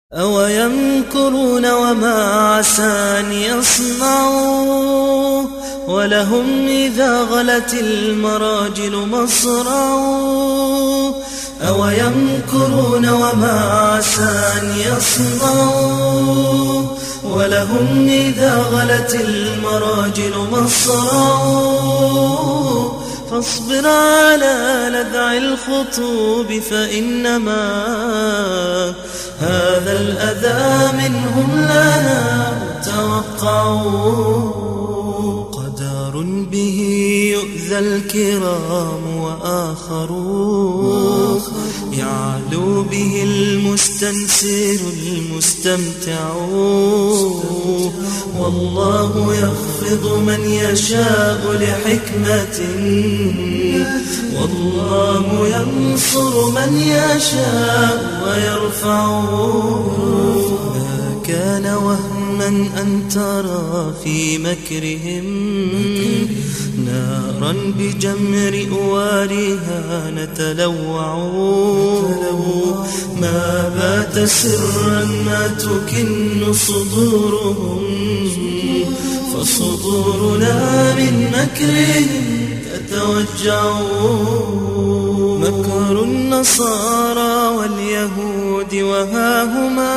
أويمكرون وما عسى أن يصنعوا ولهم إذا غلت المراجل مصرعوا. أويمكرون وما عسى أن يصنعوا ولهم إذا غلت المراجل مصرعوا. فاصبر على لذع الخطوب فإنما هذا الأذى منهم لنا توقعوا. قدر به يؤذى الكرام وآخرون يعلو به المستنسر المستمتع. والله يخفض من يشاء لحكمة والله ينصر من يشاء ويرفع. ما كان وهما أن ترى في مكرهم نارا بجمر أوارها نتلوع. ما بات سرا ما تكن صدورهم فصدورنا من مكرهم تتوجع. مكر النصارى واليهود وهاهما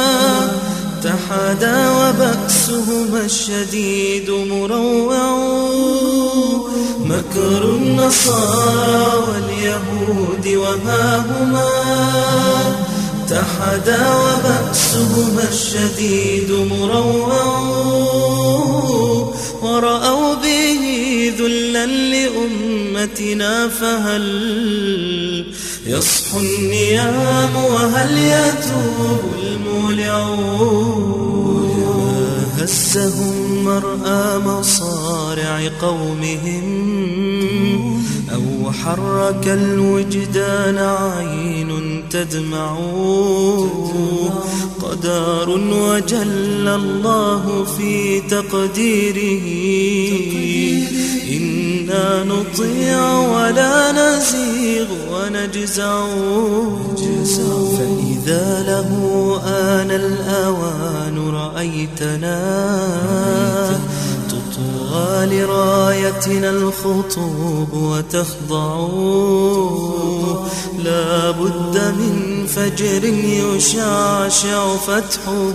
تحدى وبأسهما الشديد مروع. مكر النصارى واليهود وهاهما تحدى وبأسهما الشديد مروع. ورأوا به ذلا لأمتنا فهل يصحو النيام وهل يتوب المولع. هزهم مرأى مصارع قومهم أو حرك الوجدان عين تدمع. قدر وجل الله في تقديره إنا نطيع ولا نزيغ ونجزع. فإذا له آن الأوان رأيتنا تطغى لرايتنا الخطوب وتخضع. لا بد من فجر يشعشع فتحه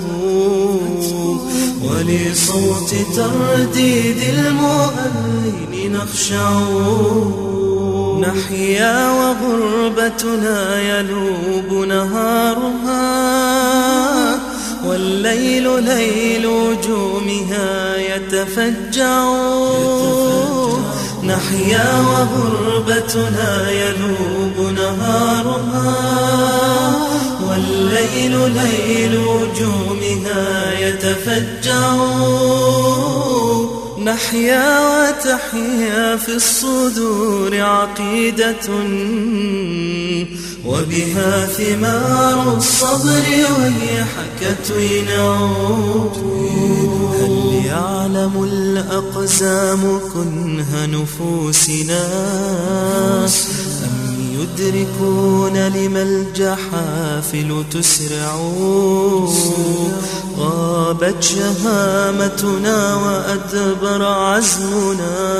ولصوت ترديد المؤذن نخشع. نحيا وغربتنا يلوب نهارها والليل ليل وجومها يتفجع. نحيا وغربتنا يلوب نهارها والليل ليل وجومها يتفجع. نحيا وتحيا في الصدور عقيدة وبها ثمار الصبر ويحك تينع. هل يعلم الأقزام كنه نفوسنا أم يدركون لما الجحافل تسرع. غابت شهامتنا وأدبر عزمنا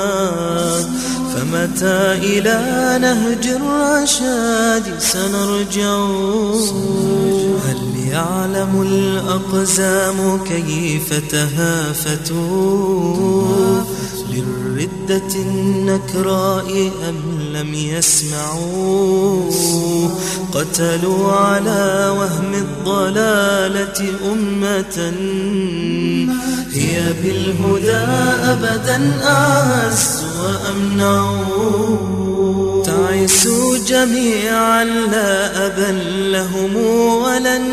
فمتى إلى نهج الرشاد سنرجع. هل يعلم الأقزام كيف تهافتوا للردة النكراء أم لم يسمعوا. قتلوا على وهم الضلالة أمة هي بالهدى أبدا أعز وأمنع. تعسوا جميعا لا أبا لهم ولن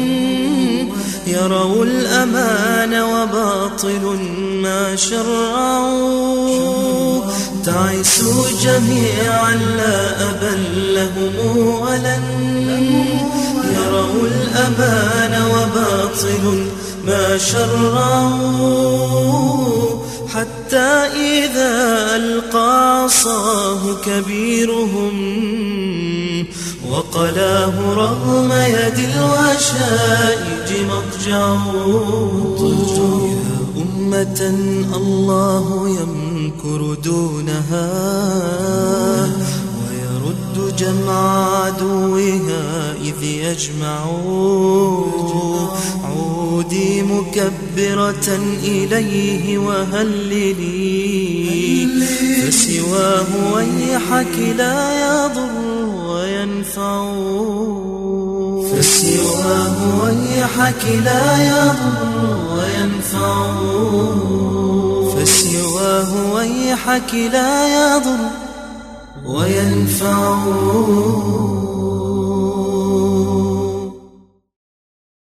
يروا الأمان وباطل ما شرعوا. تعسوا جميعا لا أبا لهم ولن يروا الأمان وباطل ما شرعوا. حتى إذا ألقى عصاه كبيرهم وقلاه رغم يد الوشائج مضجعه. يا أمة الله يمكر دونها ويرد جمع عدوها إذ يجمع. عودي مكبرة إليه وهللي فسواه ويحك لا يضر وينفع. فسواه ويحك لا يضر وينفع. فسواه ويحك لا يضر وينفع.